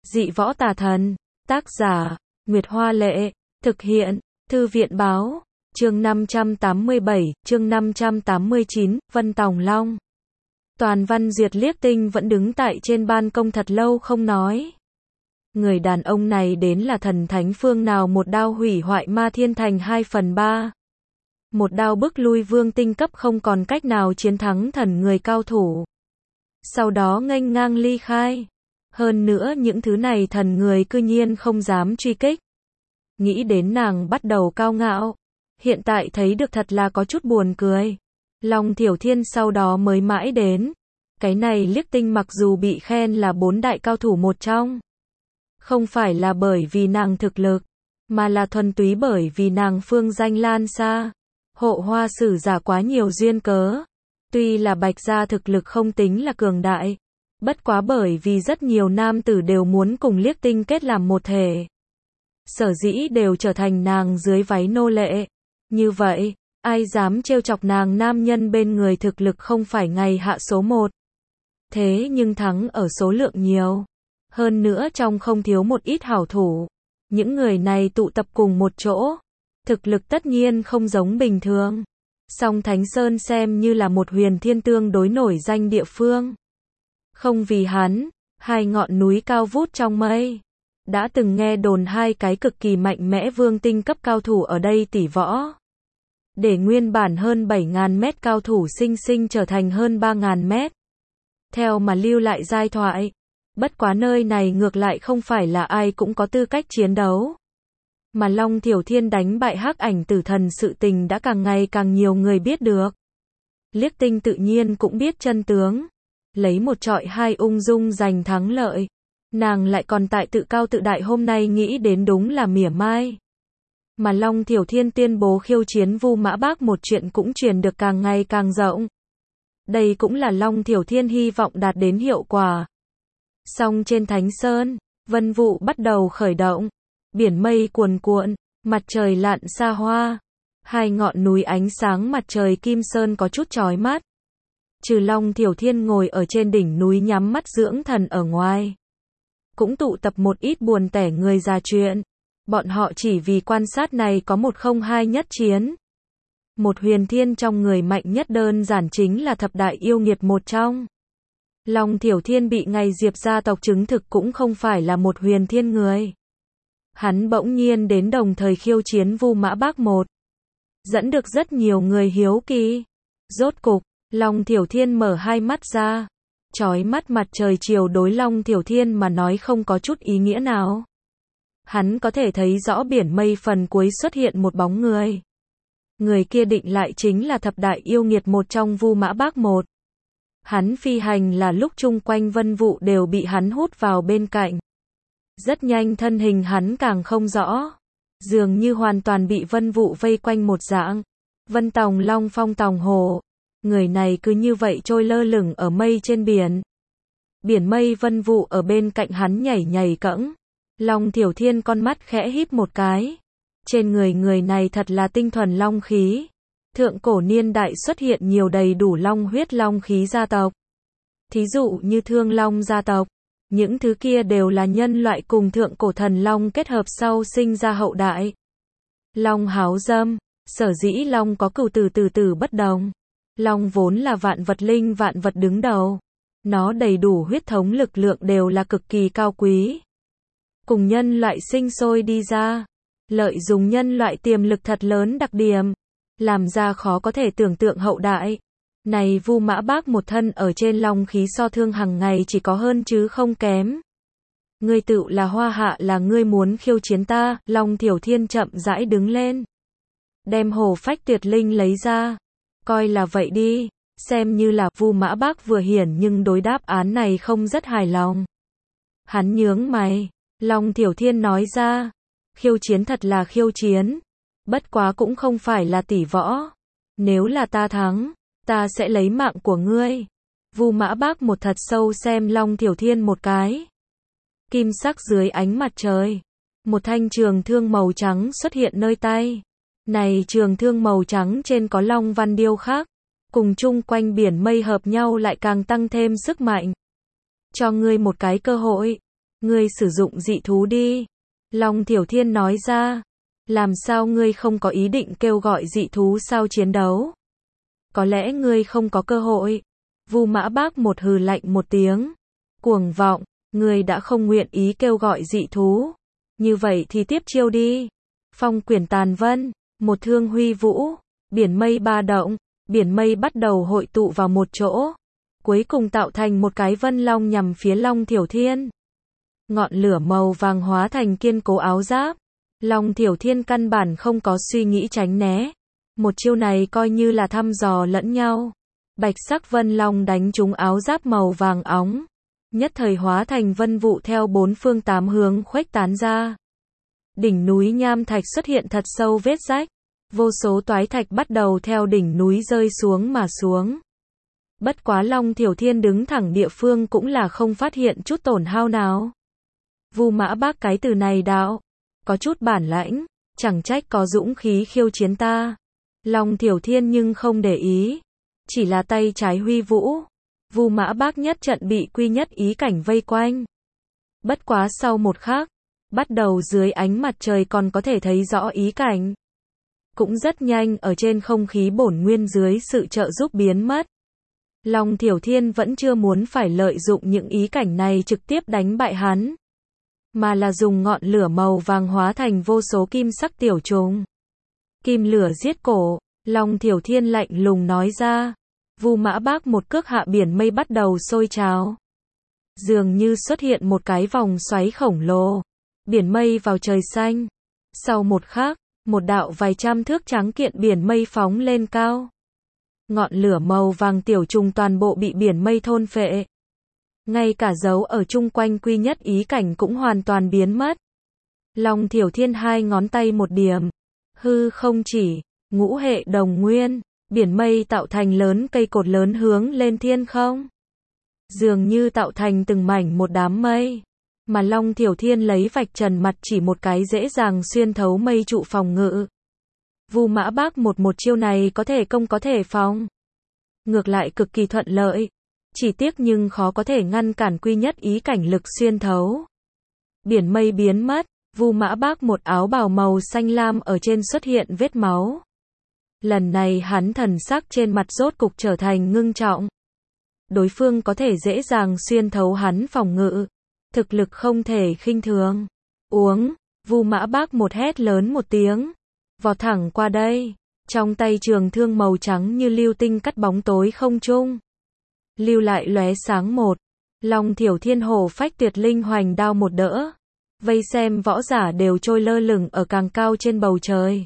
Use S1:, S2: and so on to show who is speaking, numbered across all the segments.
S1: Dị võ tà thần. Tác giả, Nguyệt Hoa Lệ. Thực hiện, Thư viện Báo. Chương 587, chương 589, Vân Tòng Long. Toàn Văn Duyệt liếc Tinh vẫn đứng tại trên ban công thật lâu không nói. Người đàn ông này đến là thần thánh phương nào, một đao hủy hoại Ma Thiên Thành 2/3. Một đao bức lui Vương Tinh cấp không còn cách nào chiến thắng thần người cao thủ. Sau đó nghênh ngang ly khai. Hơn nữa những thứ này thần người cư nhiên không dám truy kích. Nghĩ đến nàng bắt đầu cao ngạo. Hiện tại thấy được thật là có chút buồn cười. Long Thiểu Thiên sau đó mới mãi đến. Cái này liếc Tinh mặc dù bị khen là 4 đại cao thủ một trong. Không phải là bởi vì nàng thực lực, mà là thuần túy bởi vì nàng phương danh lan xa. Hộ hoa sử giả quá nhiều duyên cớ. Tuy là Bạch gia thực lực không tính là cường đại. Bất quá bởi vì rất nhiều nam tử đều muốn cùng liếc Tinh kết làm một thể. Sở dĩ đều trở thành nàng dưới váy nô lệ. Như vậy, ai dám trêu chọc nàng, nam nhân bên người thực lực không phải ngày hạ số 1. Thế nhưng thắng ở số lượng nhiều. Hơn nữa trong không thiếu một ít hảo thủ. Những người này tụ tập cùng một chỗ. Thực lực tất nhiên không giống bình thường. Song Thánh Sơn xem như là một huyền thiên tương đối nổi danh địa phương. Không vì hắn, hai ngọn núi cao vút trong mây. Đã từng nghe đồn hai cái cực kỳ mạnh mẽ Vương Tinh cấp cao thủ ở đây tỉ võ. Để nguyên bản hơn 7.000 mét cao thủ sinh sinh trở thành hơn 3.000 mét. Theo mà lưu lại giai thoại. Bất quá nơi này ngược lại không phải là ai cũng có tư cách chiến đấu. Mà Long Thiểu Thiên đánh bại Hắc Ảnh Tử Thần sự tình đã càng ngày càng nhiều người biết được. Liếc Tinh tự nhiên cũng biết chân tướng. Lấy 1-2 ung dung giành thắng lợi. Nàng lại còn tại tự cao tự đại, hôm nay nghĩ đến đúng là mỉa mai. Mà Long Thiểu Thiên tuyên bố khiêu chiến Vu Mã Bác một chuyện cũng truyền được càng ngày càng rộng. Đây cũng là Long Thiểu Thiên hy vọng đạt đến hiệu quả. Song trên Thánh Sơn, vân vụ bắt đầu khởi động. Biển mây cuồn cuộn, mặt trời lặn xa hoa. Hai ngọn núi ánh sáng mặt trời Kim Sơn có chút chói mắt. Trừ Long Thiểu Thiên ngồi ở trên đỉnh núi nhắm mắt dưỡng thần ở ngoài. Cũng tụ tập một ít buồn tẻ người già chuyện. Bọn họ chỉ vì quan sát này có 1-0-2 nhất chiến. Một huyền thiên trong người mạnh nhất đơn giản chính là thập đại yêu nghiệt một trong. Long Thiểu Thiên bị ngày Diệp gia tộc chứng thực cũng không phải là một huyền thiên người. Hắn bỗng nhiên đến đồng thời khiêu chiến Vu Mã Bác một. Dẫn được rất nhiều người hiếu kỳ. Rốt cục, Long Thiểu Thiên mở hai mắt ra. Chói mắt mặt trời chiều đối Long Thiểu Thiên mà nói không có chút ý nghĩa nào. Hắn có thể thấy rõ biển mây phần cuối xuất hiện một bóng người. Người kia định lại chính là thập đại yêu nghiệt một trong Vu Mã Bác một. Hắn phi hành là lúc chung quanh vân vụ đều bị hắn hút vào bên cạnh. Rất nhanh thân hình hắn càng không rõ. Dường như hoàn toàn bị vân vụ vây quanh một dạng. Vân Tòng Long phong tòng hồ. Người này cứ như vậy trôi lơ lửng ở mây trên biển. Biển mây vân vụ ở bên cạnh hắn nhảy nhảy cẫng. Long Thiểu Thiên con mắt khẽ híp một cái. Trên người này thật là tinh thuần long khí. Thượng cổ niên đại xuất hiện nhiều đầy đủ long huyết long khí gia tộc. Thí dụ như Thương Long gia tộc. Những thứ kia đều là nhân loại cùng thượng cổ thần long kết hợp sau sinh ra hậu đại. Long háo dâm. Sở dĩ long có cửu từ bất đồng. Long vốn là vạn vật linh, vạn vật đứng đầu. Nó đầy đủ huyết thống lực lượng đều là cực kỳ cao quý. Cùng nhân loại sinh sôi đi ra. Lợi dụng nhân loại tiềm lực thật lớn đặc điểm. Làm ra khó có thể tưởng tượng hậu đại. Này Vu Mã Bác một thân ở trên long khí so Thương hàng ngày chỉ có hơn chứ không kém. Ngươi tự là hoa hạ, là ngươi muốn khiêu chiến ta. Long Thiểu Thiên chậm rãi đứng lên. Đem Hổ Phách Tuyệt Linh lấy ra. Coi là vậy đi. Xem như là Vu Mã Bác vừa hiển nhưng đối đáp án này không rất hài lòng. Hắn nhướng mày. Long Thiểu Thiên nói ra. Khiêu chiến thật là khiêu chiến. Bất quá cũng không phải là tỷ võ. Nếu là ta thắng, ta sẽ lấy mạng của ngươi. Vu Mã Bác một thật sâu xem Long Thiểu Thiên một cái. Kim sắc dưới ánh mặt trời. Một thanh trường thương màu trắng xuất hiện nơi tay. Này trường thương màu trắng trên có long văn điêu khắc. Cùng chung quanh biển mây hợp nhau lại càng tăng thêm sức mạnh. Cho ngươi một cái cơ hội. Ngươi sử dụng dị thú đi. Long Thiểu Thiên nói ra. Làm sao ngươi không có ý định kêu gọi dị thú sau chiến đấu? Có lẽ ngươi không có cơ hội. Vu Mã Bác một hừ lạnh một tiếng. Cuồng vọng, ngươi đã không nguyện ý kêu gọi dị thú. Như vậy thì tiếp chiêu đi. Phong quyển tàn vân, một thương huy vũ, biển mây ba động, biển mây bắt đầu hội tụ vào một chỗ. Cuối cùng tạo thành một cái vân long nhằm phía Long Thiểu Thiên. Ngọn lửa màu vàng hóa thành kiên cố áo giáp. Long Thiểu Thiên căn bản không có suy nghĩ tránh né. Một chiêu này coi như là thăm dò lẫn nhau. Bạch sắc vân long đánh trúng áo giáp màu vàng óng. Nhất thời hóa thành vân vụ theo bốn phương tám hướng khuếch tán ra. Đỉnh núi nham thạch xuất hiện thật sâu vết rách. Vô số toái thạch bắt đầu theo đỉnh núi rơi xuống mà xuống. Bất quá Long Thiểu Thiên đứng thẳng địa phương cũng là không phát hiện chút tổn hao nào. Vu Mã Bác cái từ này đạo. Có chút bản lãnh, chẳng trách có dũng khí khiêu chiến ta. Long Thiểu Thiên nhưng không để ý. Chỉ là tay trái huy vũ. Vu Mã Bác nhất trận bị quy nhất ý cảnh vây quanh. Bất quá sau một khắc, bắt đầu dưới ánh mặt trời còn có thể thấy rõ ý cảnh. Cũng rất nhanh ở trên không khí bổn nguyên dưới sự trợ giúp biến mất. Long Thiểu Thiên vẫn chưa muốn phải lợi dụng những ý cảnh này trực tiếp đánh bại hắn. Mà là dùng ngọn lửa màu vàng hóa thành vô số kim sắc tiểu trùng. Kim lửa giết cổ, Long Thiểu Thiên lạnh lùng nói ra. Vu Mã Bác một cước hạ biển mây bắt đầu sôi trào. Dường như xuất hiện một cái vòng xoáy khổng lồ. Biển mây vào trời xanh. Sau một khắc, một đạo vài trăm thước trắng kiện biển mây phóng lên cao. Ngọn lửa màu vàng tiểu trùng toàn bộ bị biển mây thôn phệ. Ngay cả dấu ở chung quanh quy nhất ý cảnh cũng hoàn toàn biến mất. Long Thiểu Thiên hai ngón tay một điểm. Hư không chỉ, ngũ hệ đồng nguyên, biển mây tạo thành lớn cây cột lớn hướng lên thiên không. Dường như tạo thành từng mảnh một đám mây. Mà Long Thiểu Thiên lấy vạch trần mặt chỉ một cái dễ dàng xuyên thấu mây trụ phòng ngự. Vu Mã Bác một chiêu này có thể công có thể phòng. Ngược lại cực kỳ thuận lợi. Chỉ tiếc nhưng khó có thể ngăn cản quy nhất ý cảnh lực xuyên thấu. Biển mây biến mất, Vu Mã Bác một áo bào màu xanh lam ở trên xuất hiện vết máu. Lần này hắn thần sắc trên mặt rốt cục trở thành ngưng trọng. Đối phương có thể dễ dàng xuyên thấu hắn phòng ngự. Thực lực không thể khinh thường. Uống, Vu Mã Bác một hét lớn một tiếng. Vọt thẳng qua đây. Trong tay trường thương màu trắng như lưu tinh cắt bóng tối không trung. Lưu lại lóe sáng một. Long Thiểu Thiên hổ phách tuyệt linh hoành đao một đỡ. Vây xem võ giả đều trôi lơ lửng ở càng cao trên bầu trời.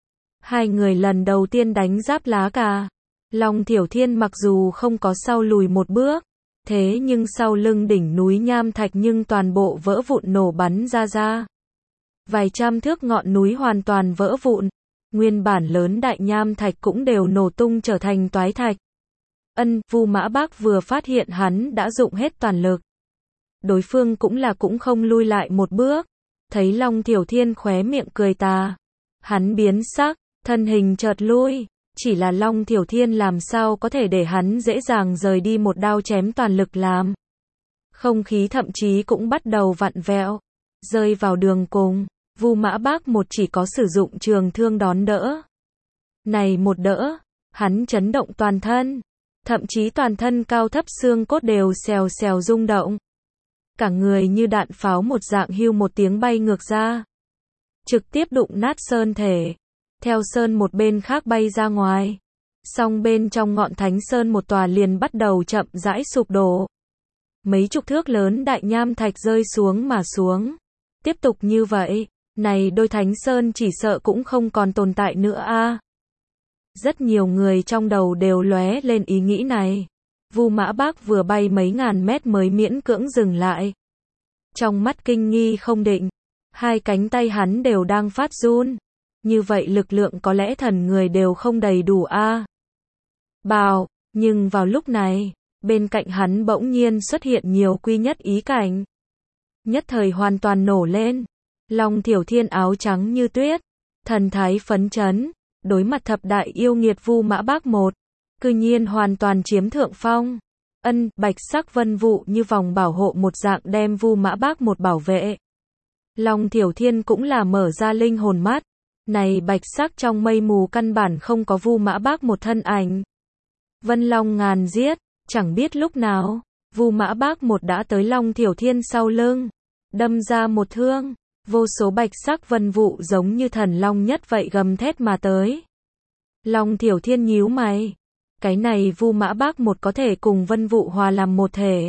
S1: Hai người lần đầu tiên đánh giáp lá cà. Long Thiểu Thiên mặc dù không có sau lùi một bước. Thế nhưng sau lưng đỉnh núi nham thạch nhưng toàn bộ vỡ vụn nổ bắn ra. Vài trăm thước ngọn núi hoàn toàn vỡ vụn. Nguyên bản lớn đại nham thạch cũng đều nổ tung trở thành toái thạch. Vu Mã Bác vừa phát hiện hắn đã dụng hết toàn lực. Đối phương cũng không lui lại một bước. Thấy Long Thiểu Thiên khóe miệng cười tà. Hắn biến sắc, thân hình chợt lui. Chỉ là Long Thiểu Thiên làm sao có thể để hắn dễ dàng rời đi một đao chém toàn lực làm. Không khí thậm chí cũng bắt đầu vặn vẹo. Rơi vào đường cùng. Vu Mã Bác một chỉ có sử dụng trường thương đón đỡ. Này một đỡ, hắn chấn động toàn thân. Thậm chí toàn thân cao thấp xương cốt đều xèo xèo rung động. Cả người như đạn pháo một dạng hưu một tiếng bay ngược ra. Trực tiếp đụng nát sơn thể. Theo sơn một bên khác bay ra ngoài. Song bên trong ngọn thánh sơn một tòa liền bắt đầu chậm rãi sụp đổ. Mấy chục thước lớn đại nham thạch rơi xuống mà xuống. Tiếp tục như vậy, này đôi thánh sơn chỉ sợ cũng không còn tồn tại nữa a. Rất nhiều người trong đầu đều lóe lên ý nghĩ này. Vu Mã Bác vừa bay mấy ngàn mét mới miễn cưỡng dừng lại. Trong mắt kinh nghi không định, hai cánh tay hắn đều đang phát run. Như vậy lực lượng có lẽ thần người đều không đầy đủ a. Bào, nhưng vào lúc này, bên cạnh hắn bỗng nhiên xuất hiện nhiều quy nhất ý cảnh. Nhất thời hoàn toàn nổ lên. Long Thiểu Thiên áo trắng như tuyết, thần thái phấn chấn, đối mặt thập đại yêu nghiệt Vu Mã Bác một, cư nhiên hoàn toàn chiếm thượng phong. Bạch sắc vân vụ như vòng bảo hộ một dạng đem Vu Mã Bác một bảo vệ. Long Thiểu Thiên cũng là mở ra linh hồn mắt. Này bạch sắc trong mây mù căn bản không có Vu Mã Bác một thân ảnh. Vân Long ngàn giết, chẳng biết lúc nào, Vu Mã Bác một đã tới Long Thiểu Thiên sau lưng, đâm ra một thương, vô số bạch sắc vân vụ giống như thần long nhất vậy gầm thét mà tới. Long Thiểu Thiên nhíu mày, cái này Vu Mã Bác một có thể cùng vân vụ hòa làm một thể.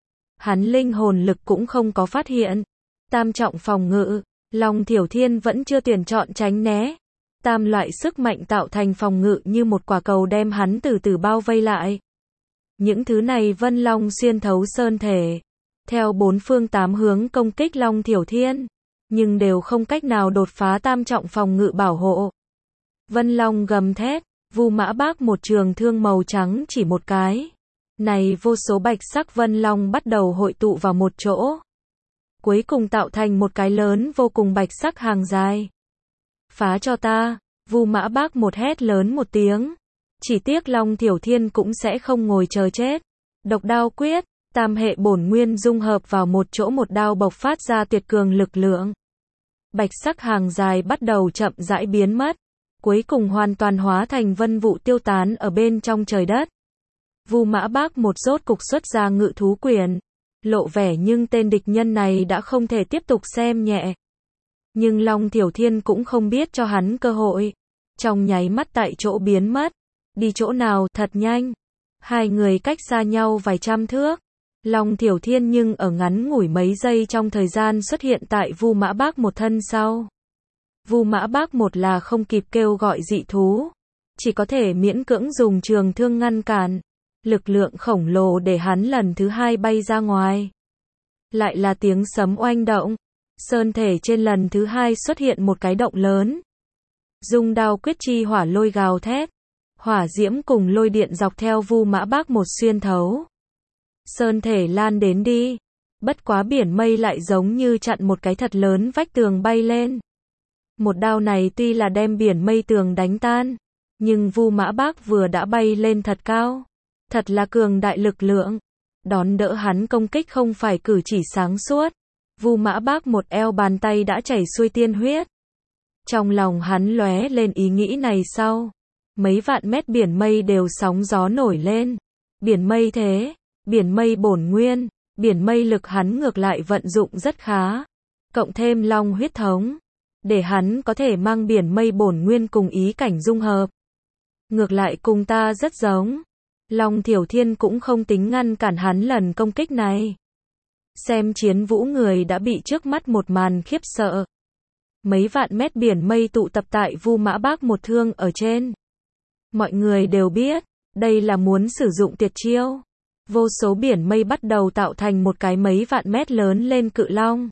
S1: Hắn linh hồn lực cũng không có phát hiện. Tam trọng phòng ngự, Long Thiểu Thiên vẫn chưa tuyển chọn tránh né. Tam loại sức mạnh tạo thành phòng ngự như một quả cầu đem hắn từ từ bao vây lại. Những thứ này vân long xuyên thấu sơn thể, theo bốn phương tám hướng công kích Long Thiểu Thiên, nhưng đều không cách nào đột phá tam trọng phòng ngự bảo hộ. Vân long gầm thét, Vu Mã Bác một trường thương màu trắng chỉ một cái. Này vô số bạch sắc vân long bắt đầu hội tụ vào một chỗ. Cuối cùng tạo thành một cái lớn vô cùng bạch sắc hàng dài. Phá cho ta, Vu Mã Bác một hét lớn một tiếng. Chỉ tiếc Long Thiểu Thiên cũng sẽ không ngồi chờ chết. Độc đao quyết, tam hệ bổn nguyên dung hợp vào một chỗ, một đao bộc phát ra tuyệt cường lực lượng. Bạch sắc hàng dài bắt đầu chậm rãi biến mất, cuối cùng hoàn toàn hóa thành vân vụ tiêu tán ở bên trong trời đất. Vu Mã Bác một rốt cục xuất ra ngự thú quyền, lộ vẻ nhưng tên địch nhân này đã không thể tiếp tục xem nhẹ. Nhưng Long Thiểu Thiên cũng không biết cho hắn cơ hội, trong nháy mắt tại chỗ biến mất. Đi chỗ nào thật nhanh. Hai người cách xa nhau vài trăm thước. Long Thiểu Thiên nhưng ở ngắn ngủi mấy giây trong thời gian xuất hiện tại Vu Mã Bác một thân sau. Vu Mã Bác một là không kịp kêu gọi dị thú, chỉ có thể miễn cưỡng dùng trường thương ngăn cản. Lực lượng khổng lồ để hắn lần thứ hai bay ra ngoài. Lại là tiếng sấm oanh động. Sơn thể trên lần thứ hai xuất hiện một cái động lớn. Dung đao quyết chi hỏa lôi gào thét. Hỏa diễm cùng lôi điện dọc theo Vu Mã Bác một xuyên thấu. Sơn thể lan đến đi. Bất quá biển mây lại giống như chặn một cái thật lớn vách tường bay lên. Một đao này tuy là đem biển mây tường đánh tan, nhưng Vu Mã Bác vừa đã bay lên thật cao. Thật là cường đại lực lượng. Đón đỡ hắn công kích không phải cử chỉ sáng suốt. Vu Mã Bác một eo bàn tay đã chảy xuôi tiên huyết. Trong lòng hắn lóe lên ý nghĩ này sau. Mấy vạn mét biển mây đều sóng gió nổi lên. Biển mây thế, biển mây bổn nguyên, biển mây lực hắn ngược lại vận dụng rất khá. Cộng thêm long huyết thống, để hắn có thể mang biển mây bổn nguyên cùng ý cảnh dung hợp. Ngược lại cùng ta rất giống. Long Thiểu Thiên cũng không tính ngăn cản hắn lần công kích này. Xem chiến vũ người đã bị trước mắt một màn khiếp sợ. Mấy vạn mét biển mây tụ tập tại Vu Mã Bác một thương ở trên. Mọi người đều biết, đây là muốn sử dụng tuyệt chiêu. Vô số biển mây bắt đầu tạo thành một cái mấy vạn mét lớn lên cự long.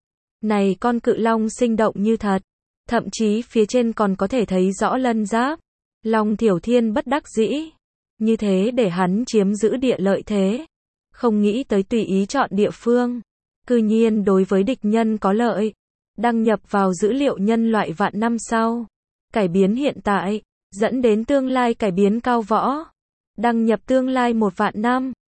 S1: Này con cự long sinh động như thật. Thậm chí phía trên còn có thể thấy rõ lân giáp. Long Thiểu Thiên bất đắc dĩ. Như thế để hắn chiếm giữ địa lợi thế. Không nghĩ tới tùy ý chọn địa phương. Cư nhiên đối với địch nhân có lợi. Đăng nhập vào dữ liệu nhân loại vạn năm sau. Cải biến hiện tại. Dẫn đến tương lai cải biến cao võ. Đăng nhập tương lai 1 vạn năm.